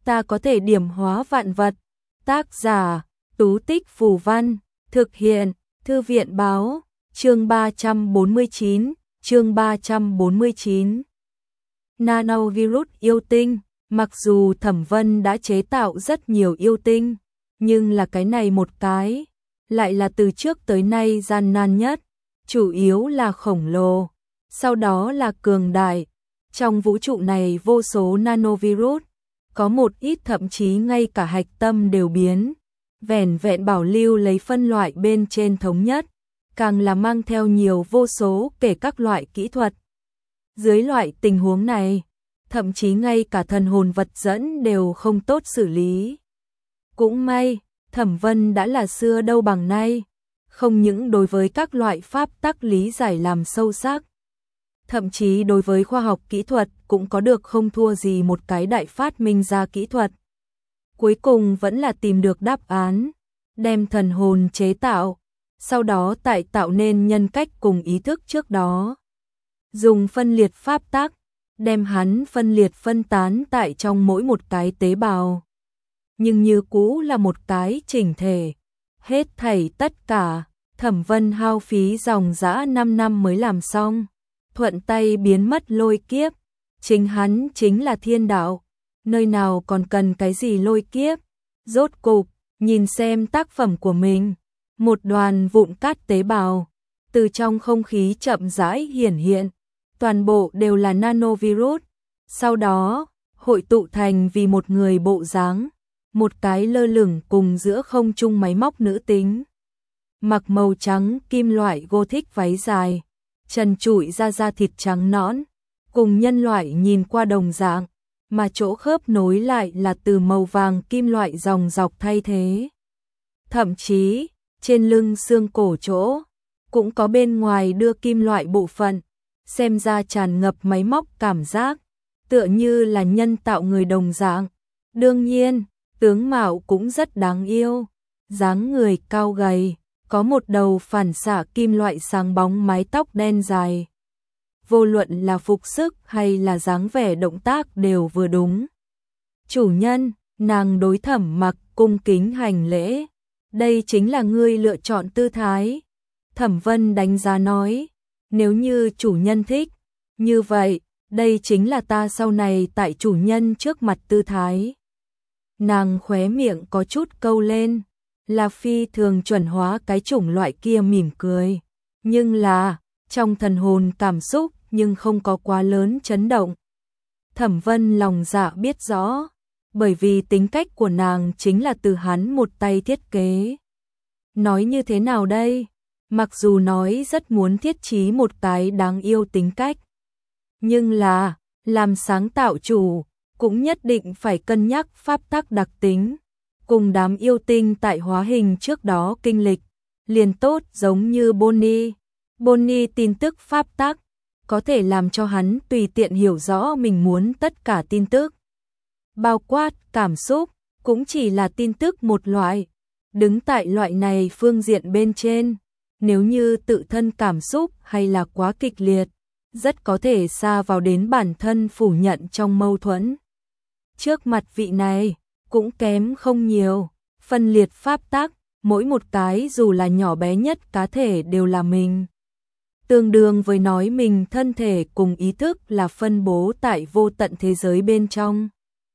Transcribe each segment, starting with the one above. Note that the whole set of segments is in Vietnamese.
ta có thể điểm hóa vạn vật. Tác giả, Tú Tích Phù Văn, thực hiện, Thư viện Báo, chương 349. Nanovirus yêu tinh. Mặc dù Thẩm Vân đã chế tạo rất nhiều yêu tinh, nhưng là cái này một cái, lại là từ trước tới nay gian nan nhất, chủ yếu là khổng lồ, sau đó là cường đại. Trong vũ trụ này vô số nanovirus, có một ít thậm chí ngay cả hạch tâm đều biến, vẻn vẹn bảo lưu lấy phân loại bên trên thống nhất, càng là mang theo nhiều vô số kể các loại kỹ thuật. Dưới loại tình huống này, thậm chí ngay cả thần hồn vật dẫn đều không tốt xử lý. Cũng may, Thẩm Vân đã là xưa đâu bằng nay, không những đối với các loại pháp tắc lý giải làm sâu sắc, thậm chí đối với khoa học kỹ thuật cũng có được không thua gì một cái đại phát minh ra kỹ thuật. Cuối cùng vẫn là tìm được đáp án, đem thần hồn chế tạo, sau đó tại tạo nên nhân cách cùng ý thức trước đó. Dùng phân liệt pháp tắc, đem hắn phân liệt phân tán tại trong mỗi một cái tế bào. Nhưng như cũ là một cái chỉnh thể. Hết thảy tất cả, Thẩm Vân hao phí dòng dã 5 năm mới làm xong. Thuận tay biến mất lôi kiếp. Chính hắn chính là thiên đạo. Nơi nào còn cần cái gì lôi kiếp. Rốt cục, nhìn xem tác phẩm của mình. Một đoàn vụn cát tế bào. Từ trong không khí chậm rãi hiển hiện. Toàn bộ đều là nanovirus. Sau đó, hội tụ thành vì một người bộ dáng. Một cái lơ lửng cùng giữa không trung máy móc nữ tính. Mặc màu trắng kim loại gothic váy dài. Trần trụi ra da thịt trắng nõn. Cùng nhân loại nhìn qua đồng dạng. Mà chỗ khớp nối lại là từ màu vàng kim loại dòng dọc thay thế. Thậm chí, trên lưng xương cổ chỗ, cũng có bên ngoài đưa kim loại bộ phận. Xem ra tràn ngập máy móc cảm giác, tựa như là nhân tạo người đồng dạng. Đương nhiên, tướng mạo cũng rất đáng yêu, dáng người cao gầy, có một đầu phản xạ kim loại sáng bóng mái tóc đen dài. Vô luận là phục sức hay là dáng vẻ động tác đều vừa đúng. Chủ nhân, nàng đối Thẩm Mặc cung kính hành lễ. Đây chính là ngươi lựa chọn tư thái. Thẩm Vân đánh giá nói. Nếu như chủ nhân thích, như vậy, đây chính là ta sau này tại chủ nhân trước mặt tư thái. Nàng khóe miệng có chút câu lên, là phi thường chuẩn hóa cái chủng loại kia mỉm cười. Nhưng là, trong thần hồn cảm xúc nhưng không có quá lớn chấn động. Thẩm Vân lòng dạ biết rõ, bởi vì tính cách của nàng chính là từ hắn một tay thiết kế. Nói như thế nào đây? Mặc dù nói rất muốn thiết trí một cái đáng yêu tính cách, nhưng là, làm sáng tạo chủ, cũng nhất định phải cân nhắc pháp tắc đặc tính, cùng đám yêu tinh tại hóa hình trước đó kinh lịch, liền tốt giống như Bonnie. Bonnie tin tức pháp tắc, có thể làm cho hắn tùy tiện hiểu rõ mình muốn tất cả tin tức. Bao quát, cảm xúc, cũng chỉ là tin tức một loại, đứng tại loại này phương diện bên trên. Nếu như tự thân cảm xúc hay là quá kịch liệt, rất có thể xa vào đến bản thân phủ nhận trong mâu thuẫn. Trước mặt vị này, cũng kém không nhiều, phân liệt pháp tắc, mỗi một cái dù là nhỏ bé nhất cá thể đều là mình. Tương đương với nói mình thân thể cùng ý thức là phân bố tại vô tận thế giới bên trong.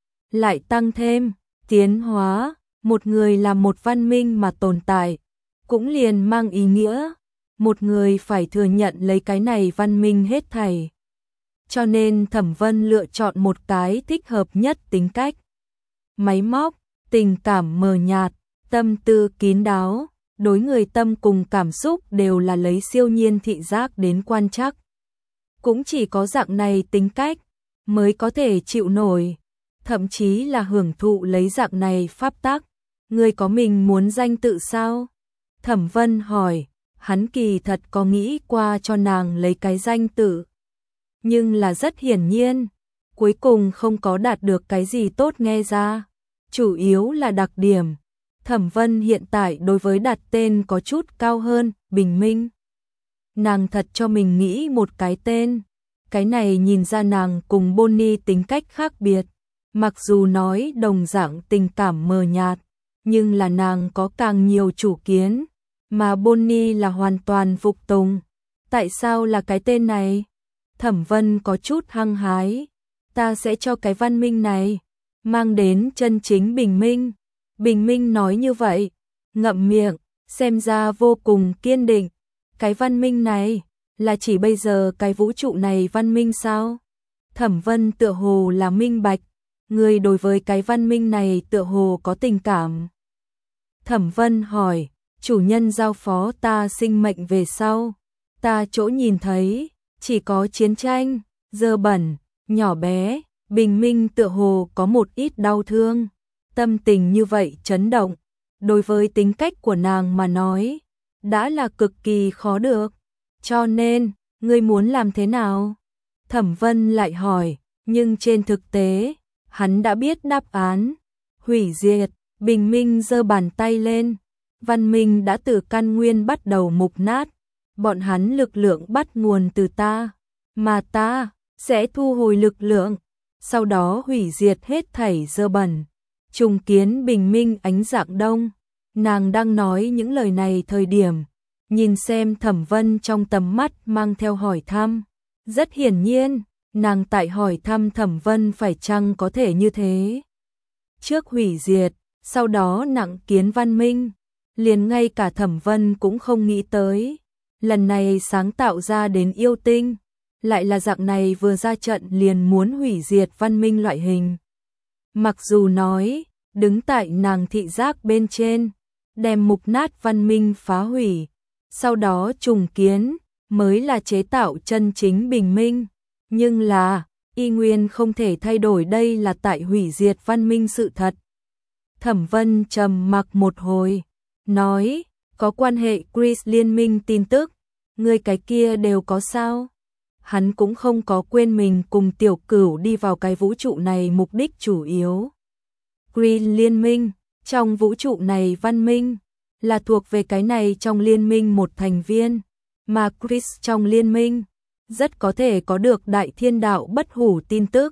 Lại tăng thêm, tiến hóa, một người là một văn minh mà tồn tại. Cũng liền mang ý nghĩa, một người phải thừa nhận lấy cái này văn minh hết thảy. Cho nên Thẩm Vân lựa chọn một cái thích hợp nhất tính cách. Máy móc, tình cảm mờ nhạt, tâm tư kín đáo, đối người tâm cùng cảm xúc đều là lấy siêu nhiên thị giác đến quan trắc. Cũng chỉ có dạng này tính cách, mới có thể chịu nổi, thậm chí là hưởng thụ lấy dạng này pháp tắc. Người có mình muốn danh tự sao? Thẩm Vân hỏi, hắn kỳ thật có nghĩ qua cho nàng lấy cái danh tự. Nhưng là rất hiển nhiên, cuối cùng không có đạt được cái gì tốt nghe ra. Chủ yếu là đặc điểm. Thẩm Vân hiện tại đối với đặt tên có chút cao hơn, Bình Minh. Nàng thật cho mình nghĩ một cái tên. Cái này nhìn ra nàng cùng Bonnie tính cách khác biệt. Mặc dù nói đồng dạng tình cảm mờ nhạt, nhưng là nàng có càng nhiều chủ kiến, mà Bonnie là hoàn toàn phục tùng. Tại sao là cái tên này? Thẩm Vân có chút hăng hái. Ta sẽ cho cái văn minh này mang đến chân chính bình minh. Bình minh nói như vậy, ngậm miệng, xem ra vô cùng kiên định. Cái văn minh này là chỉ bây giờ cái vũ trụ này văn minh sao? Thẩm Vân tựa hồ là minh bạch, người đối với cái văn minh này tựa hồ có tình cảm. Thẩm Vân hỏi, chủ nhân giao phó ta sinh mệnh về sau, ta chỗ nhìn thấy chỉ có chiến tranh, dơ bẩn, nhỏ bé, bình minh tựa hồ có một ít đau thương. Tâm tình như vậy chấn động, đối với tính cách của nàng mà nói, đã là cực kỳ khó được. Cho nên, ngươi muốn làm thế nào? Thẩm Vân lại hỏi, nhưng trên thực tế, hắn đã biết đáp án. Hủy diệt. Bình minh giơ bàn tay lên. Văn minh đã từ căn nguyên bắt đầu mục nát. Bọn hắn lực lượng bắt nguồn từ ta, mà ta sẽ thu hồi lực lượng, sau đó hủy diệt hết thảy dơ bẩn, trùng kiến bình minh ánh dạng đông. Nàng đang nói những lời này thời điểm, nhìn xem Thẩm Vân trong tầm mắt mang theo hỏi thăm. Rất hiển nhiên, nàng tại hỏi thăm Thẩm Vân phải chăng có thể như thế. Trước hủy diệt, sau đó nặng kiến văn minh, liền ngay cả Thẩm Vân cũng không nghĩ tới. Lần này sáng tạo ra đến yêu tinh, lại là dạng này vừa ra trận liền muốn hủy diệt văn minh loại hình. Mặc dù nói, đứng tại nàng thị giác bên trên, đem mục nát văn minh phá hủy, sau đó trùng kiến, mới là chế tạo chân chính bình minh. Nhưng là, y nguyên không thể thay đổi đây là tại hủy diệt văn minh sự thật. Thẩm Vân trầm mặc một hồi, nói, có quan hệ Chris liên minh tin tức, người cái kia đều có sao? Hắn cũng không có quên mình cùng Tiểu Cửu đi vào cái vũ trụ này mục đích chủ yếu. Chris liên minh, trong vũ trụ này văn minh, là thuộc về cái này trong liên minh một thành viên, mà Chris trong liên minh, rất có thể có được đại thiên đạo bất hủ tin tức.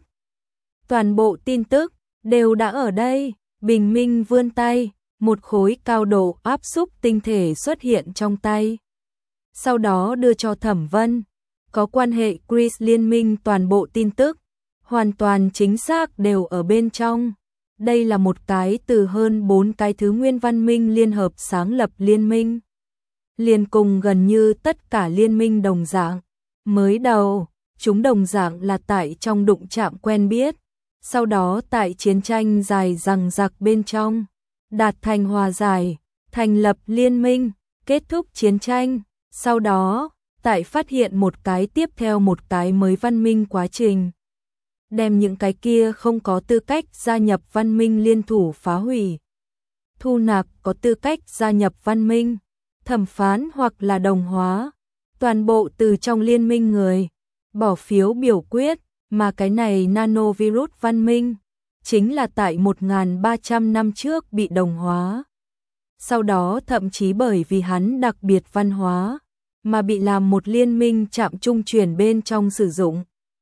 Toàn bộ tin tức, đều đã ở đây. Bình minh vươn tay, một khối cao độ áp xúc tinh thể xuất hiện trong tay. Sau đó đưa cho Thẩm Vân, có quan hệ Chris liên minh toàn bộ tin tức, hoàn toàn chính xác đều ở bên trong. Đây là một cái từ hơn 4 cái thứ nguyên văn minh liên hợp sáng lập liên minh. Liên cùng gần như tất cả liên minh đồng dạng. Mới đầu, chúng đồng dạng là tại trong đụng chạm quen biết. Sau đó tại chiến tranh dài dằng dặc bên trong, đạt thành hòa giải, thành lập liên minh, kết thúc chiến tranh. Sau đó, tại phát hiện một cái tiếp theo một cái mới văn minh quá trình. Đem những cái kia không có tư cách gia nhập văn minh liên thủ phá hủy. Thu nạp có tư cách gia nhập văn minh, thẩm phán hoặc là đồng hóa. Toàn bộ từ trong liên minh người, bỏ phiếu biểu quyết. Mà cái này nanovirus văn minh, chính là tại 1.300 năm trước bị đồng hóa. Sau đó thậm chí bởi vì hắn đặc biệt văn hóa, mà bị làm một liên minh chạm trung chuyển bên trong sử dụng.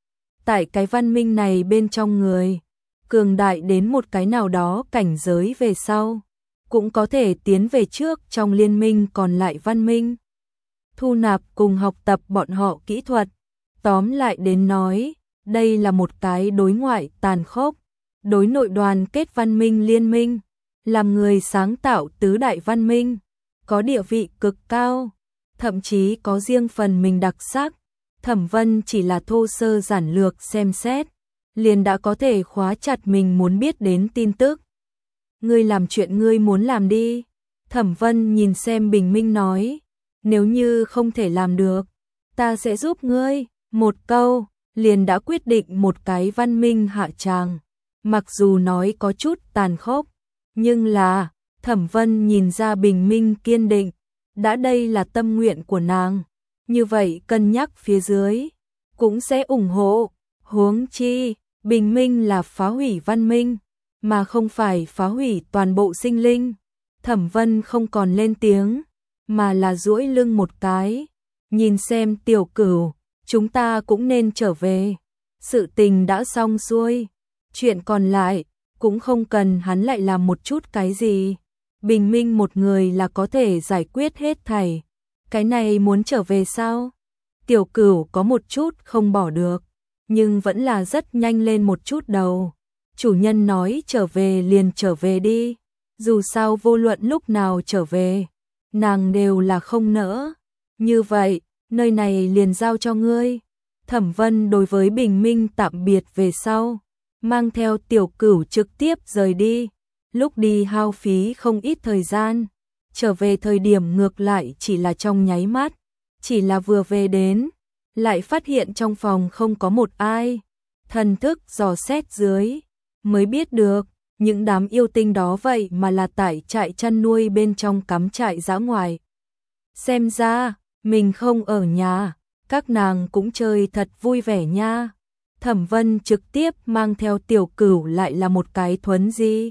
Tại cái văn minh này bên trong người, cường đại đến một cái nào đó cảnh giới về sau, cũng có thể tiến về trước trong liên minh còn lại văn minh. Thu nạp cùng học tập bọn họ kỹ thuật, tóm lại đến nói, đây là một cái đối ngoại tàn khốc, đối nội đoàn kết văn minh liên minh, làm người sáng tạo tứ đại văn minh, có địa vị cực cao, thậm chí có riêng phần mình đặc sắc. Thẩm Vân chỉ là thô sơ giản lược xem xét, liền đã có thể khóa chặt mình muốn biết đến tin tức. Ngươi làm chuyện ngươi muốn làm đi. Thẩm Vân nhìn xem bình minh nói, nếu như không thể làm được, ta sẽ giúp ngươi. Một câu liền đã quyết định một cái văn minh hạ tràng. Mặc dù nói có chút tàn khốc, nhưng là, Thẩm Vân nhìn ra bình minh kiên định, đã đây là tâm nguyện của nàng. Như vậy cân nhắc phía dưới, cũng sẽ ủng hộ. Huống chi, bình minh là phá hủy văn minh, mà không phải phá hủy toàn bộ sinh linh. Thẩm Vân không còn lên tiếng, mà là duỗi lưng một cái, nhìn xem Tiểu Cửu, chúng ta cũng nên trở về. Sự tình đã xong xuôi. Chuyện còn lại, cũng không cần hắn lại làm một chút cái gì. Bình minh một người là có thể giải quyết hết thảy. Cái này muốn trở về sao? Tiểu Cửu có một chút không bỏ được, nhưng vẫn là rất nhanh lên một chút đầu. Chủ nhân nói trở về liền trở về đi. Dù sao vô luận lúc nào trở về, nàng đều là không nỡ. Như vậy, nơi này liền giao cho ngươi. Thẩm Vân đối với Bình Minh tạm biệt về sau, mang theo Tiểu Cửu trực tiếp rời đi. Lúc đi hao phí không ít thời gian, trở về thời điểm ngược lại chỉ là trong nháy mắt, chỉ là vừa về đến, lại phát hiện trong phòng không có một ai. Thần thức dò xét dưới, mới biết được, những đám yêu tinh đó vậy mà là tại trại chăn nuôi bên trong cắm trại dã ngoại. Xem ra, mình không ở nhà, các nàng cũng chơi thật vui vẻ nha. Thẩm Vân trực tiếp mang theo Tiểu Cửu lại là một cái thuấn di.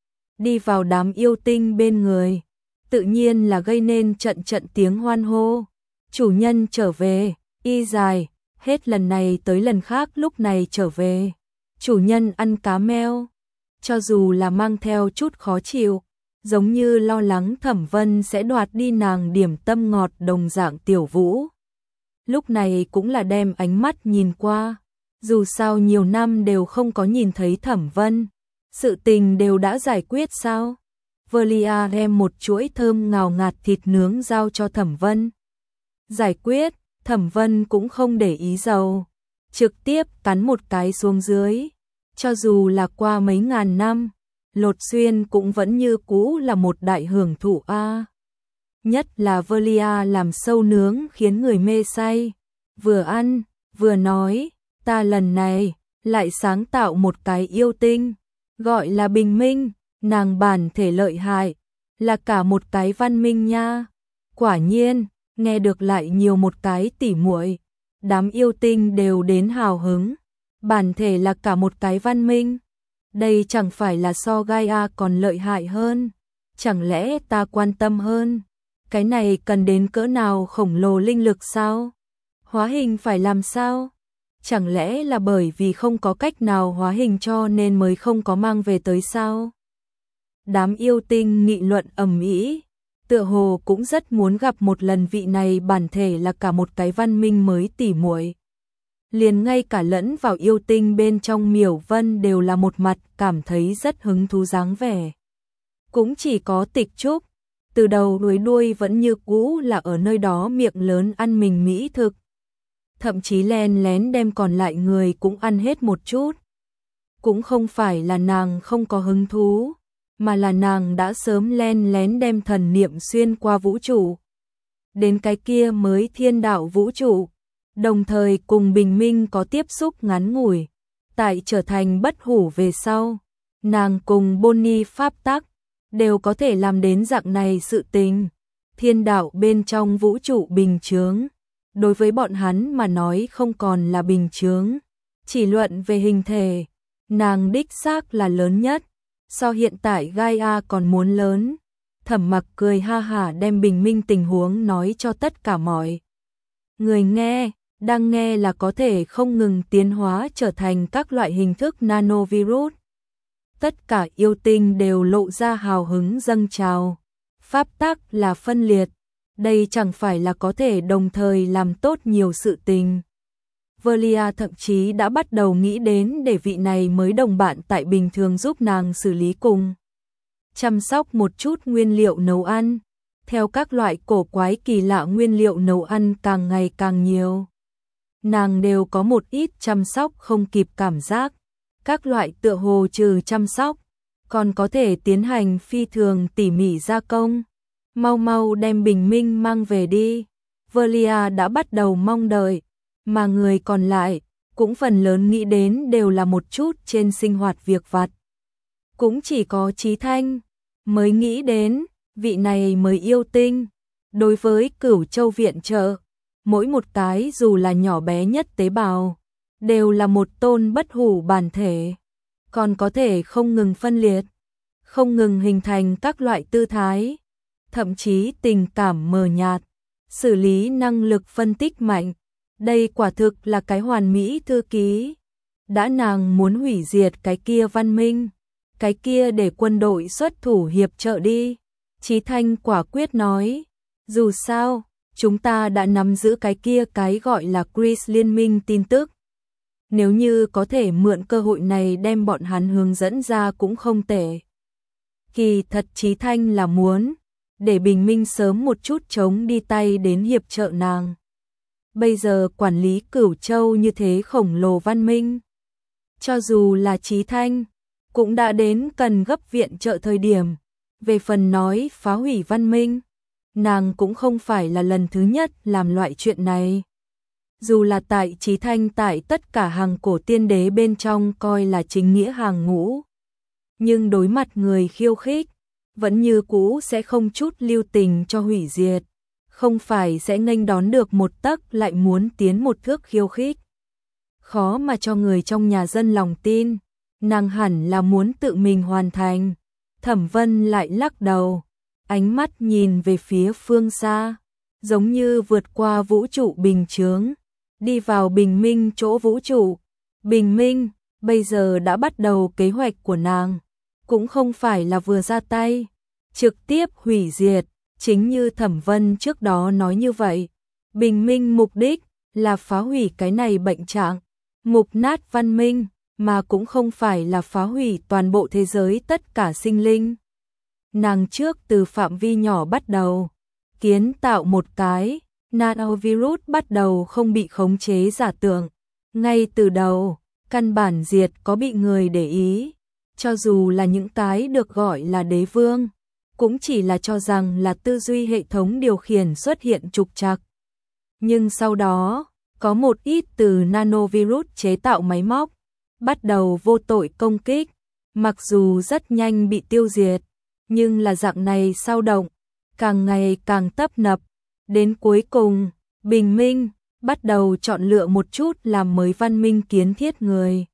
Đi vào đám yêu tinh bên người, tự nhiên là gây nên trận trận tiếng hoan hô. Chủ nhân trở về, y dài, hết lần này tới lần khác lúc này trở về. Chủ nhân ăn cá meo, cho dù là mang theo chút khó chịu, giống như lo lắng Thẩm Vân sẽ đoạt đi nàng điểm tâm ngọt đồng dạng Tiểu Vũ. Lúc này cũng là đem ánh mắt nhìn qua, dù sao nhiều năm đều không có nhìn thấy Thẩm Vân, sự tình đều đã giải quyết sao? Velia đem một chuỗi thơm ngào ngạt thịt nướng giao cho Thẩm Vân. Giải quyết, Thẩm Vân cũng không để ý dầu, trực tiếp cắn một cái xuống dưới. Cho dù là qua mấy ngàn năm, Lột Xuyên cũng vẫn như cũ là một đại hưởng thụ a. Nhất là Velia làm sâu nướng khiến người mê say. Vừa ăn, vừa nói, ta lần này lại sáng tạo một cái yêu tinh, gọi là Bình Minh, nàng bản thể lợi hại, là cả một cái văn minh nha. Quả nhiên, nghe được lại nhiều một cái tỉ muội, đám yêu tinh đều đến hào hứng. Bản thể là cả một cái văn minh, đây chẳng phải là so Gaia còn lợi hại hơn, chẳng lẽ ta quan tâm hơn, cái này cần đến cỡ nào khổng lồ linh lực sao? Hóa hình phải làm sao? Chẳng lẽ là bởi vì không có cách nào hóa hình cho nên mới không có mang về tới sao? Đám yêu tinh nghị luận ầm ĩ, tựa hồ cũng rất muốn gặp một lần vị này bản thể là cả một cái văn minh mới tỉ muội. Liền ngay cả lẫn vào yêu tinh bên trong Miểu Vân đều là một mặt cảm thấy rất hứng thú dáng vẻ. Cũng chỉ có Tịch Trúc, từ đầu đuôi đuôi vẫn như cũ là ở nơi đó miệng lớn ăn mình mỹ thực. Thậm chí len lén đem còn lại người cũng ăn hết một chút. Cũng không phải là nàng không có hứng thú, mà là nàng đã sớm len lén đem thần niệm xuyên qua vũ trụ. Đến cái kia mới thiên đạo vũ trụ. Đồng thời cùng Bình Minh có tiếp xúc ngắn ngủi, tại trở thành bất hủ về sau, nàng cùng Bonnie pháp tắc đều có thể làm đến dạng này sự tình. Thiên đạo bên trong vũ trụ bình chướng, đối với bọn hắn mà nói không còn là bình chướng, chỉ luận về hình thể, nàng đích xác là lớn nhất, so hiện tại Gaia còn muốn lớn. Thẩm Mặc cười ha hả đem Bình Minh tình huống nói cho tất cả mọi người nghe. Đang nghe là có thể không ngừng tiến hóa trở thành các loại hình thức nanovirus. Tất cả yêu tinh đều lộ ra hào hứng dâng trào. Pháp tắc là phân liệt, đây chẳng phải là có thể đồng thời làm tốt nhiều sự tình. Velia thậm chí đã bắt đầu nghĩ đến để vị này mới đồng bạn tại bình thường giúp nàng xử lý cùng chăm sóc một chút nguyên liệu nấu ăn. Theo các loại cổ quái kỳ lạ nguyên liệu nấu ăn càng ngày càng nhiều, nàng đều có một ít chăm sóc không kịp cảm giác. Các loại tựa hồ trừ chăm sóc, còn có thể tiến hành phi thường tỉ mỉ gia công. Mau mau đem Bình Minh mang về đi. Velia đã bắt đầu mong đợi, mà người còn lại cũng phần lớn nghĩ đến đều là một chút trên sinh hoạt việc vặt. Cũng chỉ có Chí Thanh mới nghĩ đến vị này mới yêu tinh. Đối với Cửu Châu viện trợ, mỗi một cái dù là nhỏ bé nhất tế bào, đều là một tôn bất hủ bản thể, còn có thể không ngừng phân liệt, không ngừng hình thành các loại tư thái, thậm chí tình cảm mờ nhạt, xử lý năng lực phân tích mạnh. Đây quả thực là cái hoàn mỹ thư ký. đã nàng muốn hủy diệt cái kia văn minh, cái kia để quân đội xuất thủ hiệp trợ đi. Chí Thanh quả quyết nói, dù sao, chúng ta đã nắm giữ cái kia cái gọi là Chris liên minh tin tức. Nếu như có thể mượn cơ hội này đem bọn hắn hướng dẫn ra cũng không tệ. Kỳ thật Chí Thanh là muốn để Bình Minh sớm một chút chống đi tay đến hiệp trợ nàng. Bây giờ quản lý Cửu Châu như thế khổng lồ văn minh, cho dù là Chí Thanh cũng đã đến cần gấp viện trợ thời điểm. Về phần nói phá hủy văn minh, nàng cũng không phải là lần thứ nhất làm loại chuyện này. Dù là tại Chí Thanh tại tất cả hàng cổ tiên đế bên trong coi là chính nghĩa hàng ngũ, nhưng đối mặt người khiêu khích, vẫn như cũ sẽ không chút lưu tình cho hủy diệt, không phải sẽ nghênh đón được một tấc lại muốn tiến một thước khiêu khích. Khó mà cho người trong nhà dân lòng tin, nàng hẳn là muốn tự mình hoàn thành. Thẩm Vân lại lắc đầu, ánh mắt nhìn về phía phương xa, giống như vượt qua vũ trụ bình chướng, đi vào bình minh chỗ vũ trụ. Bình minh, bây giờ đã bắt đầu kế hoạch của nàng, cũng không phải là vừa ra tay, trực tiếp hủy diệt, chính như Thẩm Vân trước đó nói như vậy. Bình minh mục đích là phá hủy cái này bệnh trạng, mục nát văn minh, mà cũng không phải là phá hủy toàn bộ thế giới tất cả sinh linh. Nàng trước từ phạm vi nhỏ bắt đầu, kiến tạo một cái nanovirus bắt đầu không bị khống chế giả tưởng. Ngay từ đầu, căn bản diệt có bị người để ý, cho dù là những cái được gọi là đế vương, cũng chỉ là cho rằng là tư duy hệ thống điều khiển xuất hiện trục trặc. Nhưng sau đó, có một ít từ nanovirus chế tạo máy móc, bắt đầu vô tội công kích, mặc dù rất nhanh bị tiêu diệt, nhưng là dạng này sao động, càng ngày càng tấp nập, đến cuối cùng, Bình Minh bắt đầu chọn lựa một chút làm mới văn minh kiến thiết người.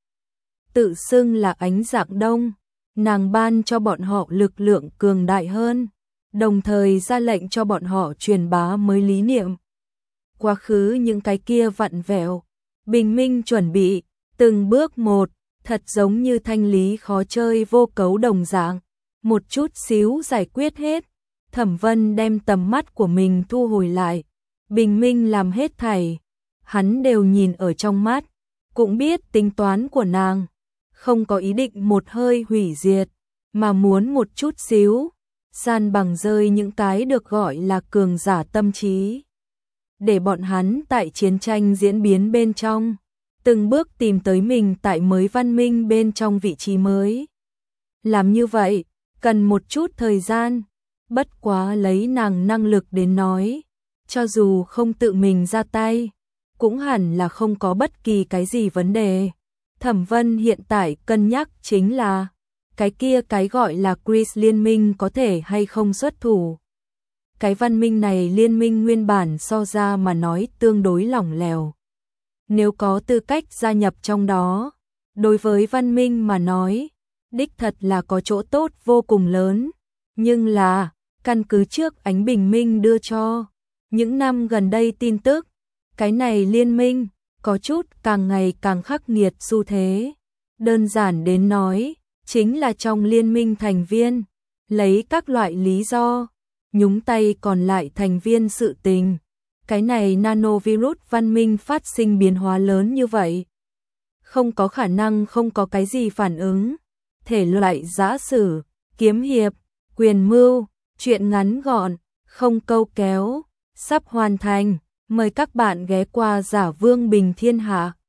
Tự xưng là ánh dạng đông, nàng ban cho bọn họ lực lượng cường đại hơn, đồng thời ra lệnh cho bọn họ truyền bá mới lý niệm. Quá khứ những cái kia vặn vẹo, Bình Minh chuẩn bị từng bước một, thật giống như thanh lý khó chơi vô cấu đồng dạng, một chút xíu giải quyết hết. Thẩm Vân đem tầm mắt của mình thu hồi lại, Bình Minh làm hết thảy, hắn đều nhìn ở trong mắt, cũng biết tính toán của nàng, không có ý định một hơi hủy diệt, mà muốn một chút xíu san bằng rơi những cái được gọi là cường giả tâm trí, để bọn hắn tại chiến tranh diễn biến bên trong từng bước tìm tới mình tại mới văn minh bên trong vị trí mới. Làm như vậy, cần một chút thời gian, bất quá lấy nàng năng lực đến nói, cho dù không tự mình ra tay, cũng hẳn là không có bất kỳ cái gì vấn đề. Thẩm Vân hiện tại cân nhắc chính là, cái kia cái gọi là Chris liên minh có thể hay không xuất thủ. Cái văn minh này liên minh nguyên bản so ra mà nói tương đối lỏng lẻo. Nếu có tư cách gia nhập trong đó, đối với văn minh mà nói, đích thật là có chỗ tốt vô cùng lớn. Nhưng là, căn cứ trước ánh bình minh đưa cho, những năm gần đây tin tức, cái này liên minh, có chút càng ngày càng khắc nghiệt xu thế. Đơn giản đến nói, chính là trong liên minh thành viên, lấy các loại lý do, nhúng tay còn lại thành viên sự tình. Cái này nanovirus văn minh phát sinh biến hóa lớn như vậy, không có khả năng không có cái gì phản ứng. Thể loại giã sử, kiếm hiệp, quyền mưu, truyện ngắn gọn, không câu kéo, sắp hoàn thành. Mời các bạn ghé qua Giả Vương Bình Thiên Hạ.